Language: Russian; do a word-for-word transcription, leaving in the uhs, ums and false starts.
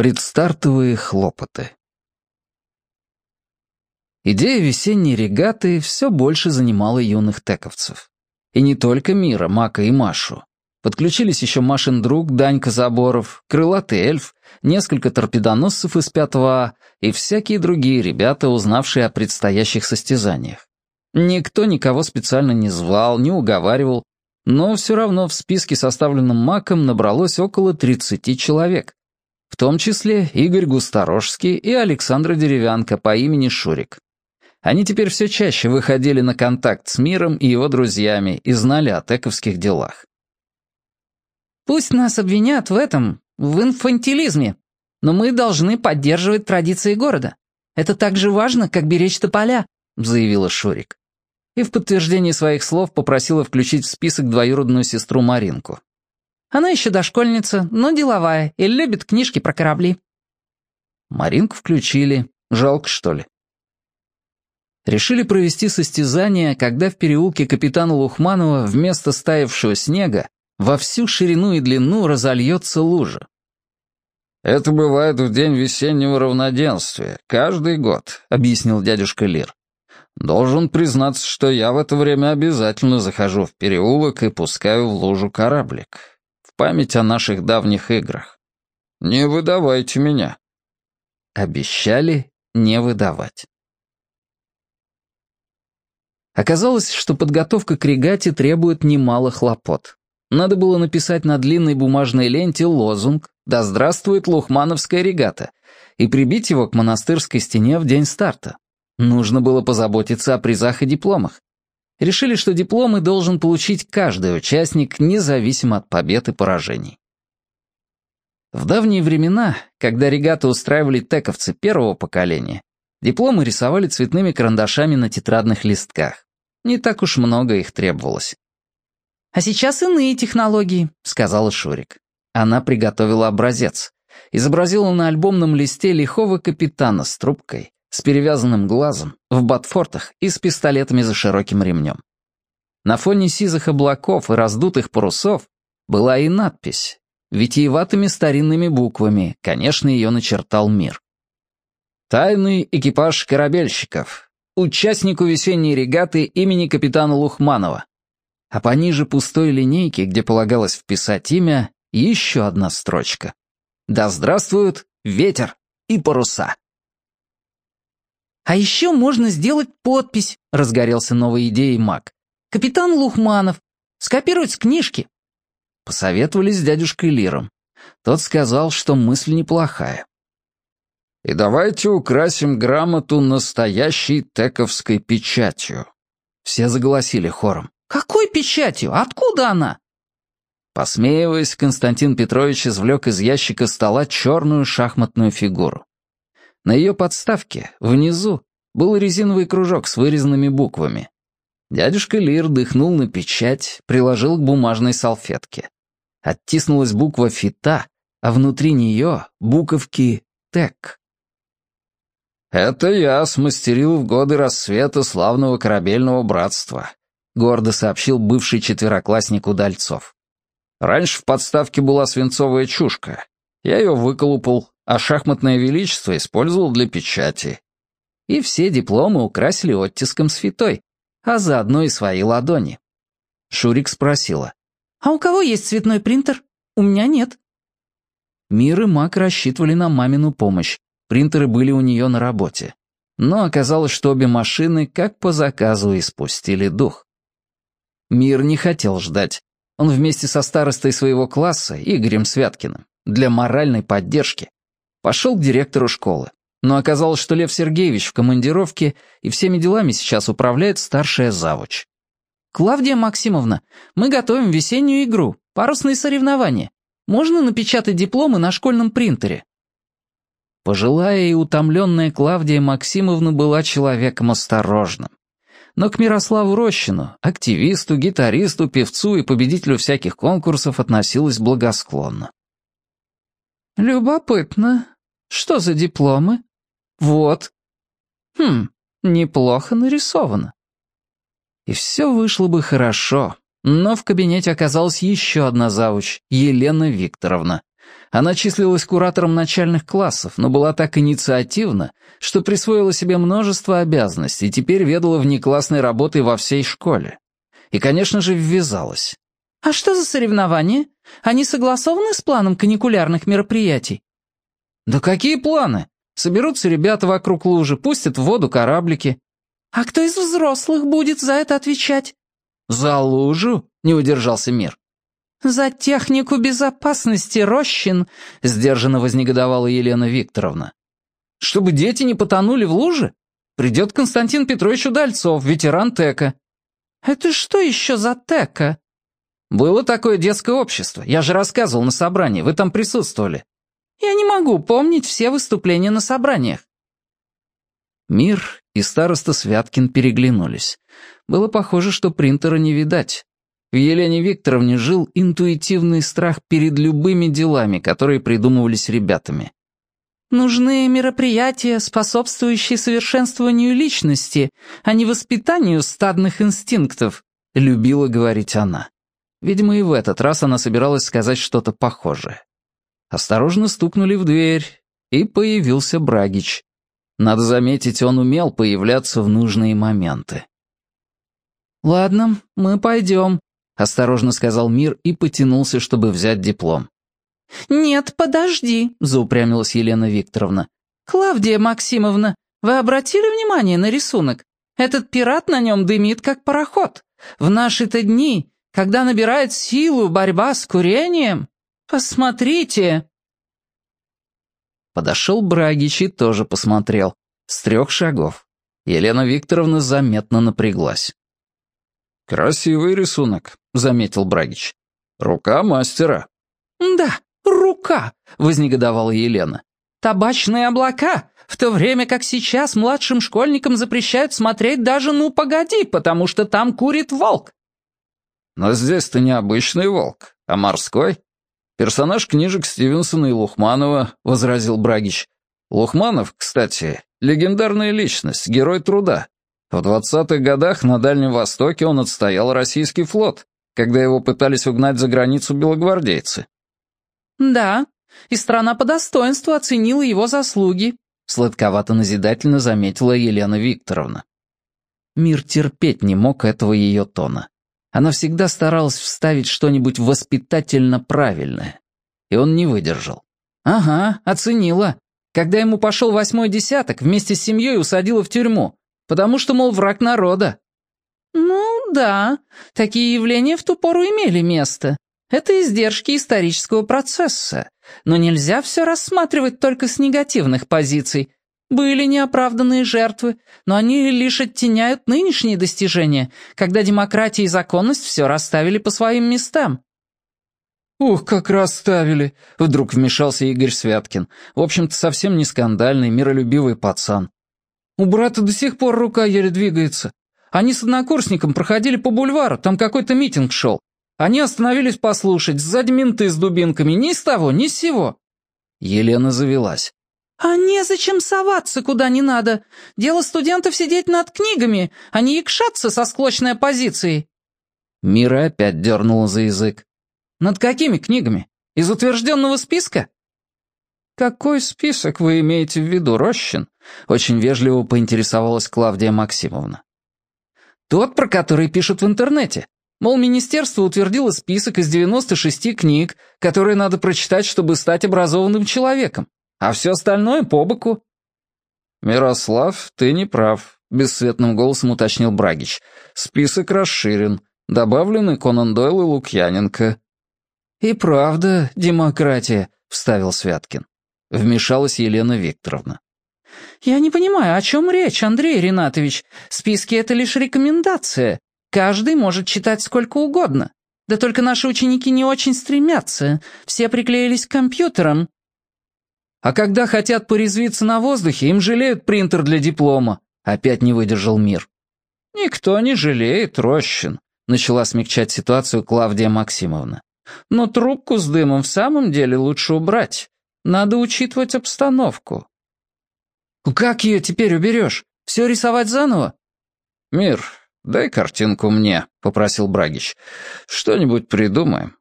Предстартовые хлопоты. Идея весенней регаты все больше занимала юных тековцев. И не только Мира, Мака и Машу. Подключились еще Машин друг Данька Заборов, крылатый эльф, несколько торпедоносцев из пятого А и всякие другие ребята, узнавшие о предстоящих состязаниях. Никто никого специально не звал, не уговаривал, но все равно в списке, составленном Маком, набралось около тридцати человек. В том числе Игорь Густорожский и Александра Деревянко по имени Шурик. Они теперь все чаще выходили на контакт с Миром и его друзьями и знали о тековских делах. «Пусть нас обвинят в этом, в инфантилизме, но мы должны поддерживать традиции города. Это так же важно, как беречь тополя», — заявила Шурик. И в подтверждение своих слов попросила включить в список двоюродную сестру Маринку. «Она еще дошкольница, но деловая и любит книжки про корабли». Маринку включили. Жалко, что ли? Решили провести состязание, когда в переулке капитана Лухманова вместо стаявшего снега во всю ширину и длину разольется лужа. «Это бывает в день весеннего равноденствия, каждый год», — объяснил дядюшка Лир. «Должен признаться, что я в это время обязательно захожу в переулок и пускаю в лужу кораблик. В память о наших давних играх. Не выдавайте меня». Обещали не выдавать. Оказалось, что подготовка к регате требует немало хлопот. Надо было написать на длинной бумажной ленте лозунг «Да здравствует Лухмановская регата» и прибить его к монастырской стене в день старта. Нужно было позаботиться о призах и дипломах. Решили, что дипломы должен получить каждый участник, независимо от побед и поражений. В давние времена, когда регаты устраивали тековцы первого поколения, дипломы рисовали цветными карандашами на тетрадных листках. Не так уж много их требовалось. «А сейчас иные технологии», — сказала Шурик. Она приготовила образец. Изобразила на альбомном листе лихого капитана с трубкой, с перевязанным глазом, в ботфортах и с пистолетами за широким ремнем. На фоне сизых облаков и раздутых парусов была и надпись, витиеватыми старинными буквами, конечно, ее начертал Мир. «Тайный экипаж корабельщиков. Участнику весенней регаты имени капитана Лухманова». А пониже пустой линейки, где полагалось вписать имя, еще одна строчка. «Да здравствуют ветер и паруса». «А еще можно сделать подпись», — разгорелся новой идеей Мак. «Капитан Лухманов. Скопировать с книжки». Посоветовались с дядюшкой Лиром. Тот сказал, что мысль неплохая. «И давайте украсим грамоту настоящей тековской печатью». Все заголосили хором. «Какой печатью? Откуда она?» Посмеиваясь, Константин Петрович извлек из ящика стола черную шахматную фигуру. На ее подставке, внизу, был резиновый кружок с вырезанными буквами. Дядюшка Лир дыхнул на печать, приложил к бумажной салфетке. Оттиснулась буква «Фита», а внутри нее буковки «Тек». «Это я смастерил в годы рассвета славного корабельного братства», — гордо сообщил бывший четвероклассник Удальцов. «Раньше в подставке была свинцовая чушка. Я ее выколупал, а шахматное величество использовал для печати». И все дипломы украсили оттиском с фитой, а заодно и свои ладони. Шурик спросила. «А у кого есть цветной принтер? У меня нет». Мир и Мак рассчитывали на мамину помощь. Принтеры были у нее на работе. Но оказалось, что обе машины, как по заказу, испустили дух. Мир не хотел ждать. Он вместе со старостой своего класса, Игорем Святкиным, для моральной поддержки, пошел к директору школы. Но оказалось, что Лев Сергеевич в командировке, и всеми делами сейчас управляет старшая завуч. «Клавдия Максимовна, мы готовим весеннюю игру, парусные соревнования. Можно напечатать дипломы на школьном принтере?» Пожилая и утомленная Клавдия Максимовна была человеком осторожным. Но к Мирославу Рощину, активисту, гитаристу, певцу и победителю всяких конкурсов относилась благосклонно. «Любопытно. Что за дипломы?» «Вот». «Хм, неплохо нарисовано». И все вышло бы хорошо, но в кабинете оказалась еще одна завуч, Елена Викторовна. Она числилась куратором начальных классов, но была так инициативна, что присвоила себе множество обязанностей и теперь ведала внеклассной работой во всей школе. И, конечно же, ввязалась. «А что за соревнования? Они согласованы с планом каникулярных мероприятий?» «Да какие планы? Соберутся ребята вокруг лужи, пустят в воду кораблики». «А кто из взрослых будет за это отвечать?» «За лужу?» — не удержался Мир. «За технику безопасности, Рощин», — сдержанно вознегодовала Елена Викторовна. «Чтобы дети не потонули в луже? Придет Константин Петрович Удальцов, ветеран ТЭКа». «Это что еще за ТЭКа?» «Было такое детское общество. Я же рассказывал на собрании. Вы там присутствовали». «Я не могу помнить все выступления на собраниях». Мир и староста Святкин переглянулись. Было похоже, что принтера не видать. В Елене Викторовне жил интуитивный страх перед любыми делами, которые придумывались ребятами. «Нужны мероприятия, способствующие совершенствованию личности, а не воспитанию стадных инстинктов», — любила говорить она. Видимо, и в этот раз она собиралась сказать что-то похожее. Осторожно стукнули в дверь, и появился Брагич. Надо заметить, он умел появляться в нужные моменты. «Ладно, мы пойдем», — осторожно сказал Мир и потянулся, чтобы взять диплом. «Нет, подожди», — заупрямилась Елена Викторовна. «Клавдия Максимовна, вы обратили внимание на рисунок? Этот пират на нем дымит, как пароход. В наши-то дни, когда набирает силу борьба с курением, посмотрите». Подошел Брагич и тоже посмотрел. С трех шагов. Елена Викторовна заметно напряглась. «Красивый рисунок», — заметил Брагич. «Рука мастера». «Да, рука», — вознегодовала Елена. «Табачные облака, в то время как сейчас младшим школьникам запрещают смотреть даже «Ну, погоди», потому что там курит волк». «Но здесь-то не обычный волк, а морской. Персонаж книжек Стивенсона и Лухманова», — возразил Брагич. «Лухманов, кстати, легендарная личность, герой труда. В двадцатых годах на Дальнем Востоке он отстоял российский флот, когда его пытались угнать за границу белогвардейцы». «Да, и страна по достоинству оценила его заслуги», — сладковато-назидательно заметила Елена Викторовна. Мир терпеть не мог этого ее тона. Она всегда старалась вставить что-нибудь воспитательно правильное. И он не выдержал. «Ага, оценила. Когда ему пошел восьмой десяток, вместе с семьей усадила в тюрьму, потому что, мол, враг народа». «Ну, да, такие явления в ту пору имели место. Это издержки исторического процесса. Но нельзя все рассматривать только с негативных позиций. Были неоправданные жертвы, но они лишь оттеняют нынешние достижения, когда демократия и законность все расставили по своим местам». «Ух, как расставили!» — вдруг вмешался Игорь Святкин. В общем-то, совсем не скандальный, миролюбивый пацан. «У брата до сих пор рука еле двигается. Они с однокурсником проходили по бульвару, там какой-то митинг шел. Они остановились послушать, сзади менты с дубинками, ни с того, ни с сего». Елена завелась. «А незачем соваться куда не надо. Дело студентов сидеть над книгами, а не якшаться со склочной оппозицией». Мира опять дернула за язык. «Над какими книгами? Из утвержденного списка?» «Какой список вы имеете в виду, Рощин?» Очень вежливо поинтересовалась Клавдия Максимовна. «Тот, про который пишут в интернете. Мол, министерство утвердило список из девяноста шести книг, которые надо прочитать, чтобы стать образованным человеком, а все остальное по боку». «Мирослав, ты не прав», — бесцветным голосом уточнил Брагич. «Список расширен. Добавлены Конан Дойл и Лукьяненко». «И правда демократия», — вставил Святкин. Вмешалась Елена Викторовна. «Я не понимаю, о чем речь, Андрей Ринатович? Списки — это лишь рекомендация. Каждый может читать сколько угодно. Да только наши ученики не очень стремятся. Все приклеились к компьютерам». «А когда хотят порезвиться на воздухе, им жалеют принтер для диплома», — опять не выдержал Мир. «Никто не жалеет, Рощин», — начала смягчать ситуацию Клавдия Максимовна. «Но трубку с дымом в самом деле лучше убрать. Надо учитывать обстановку». «Как ее теперь уберешь? Все рисовать заново?» «Мир, дай картинку мне», — попросил Брагич. «Что-нибудь придумаем.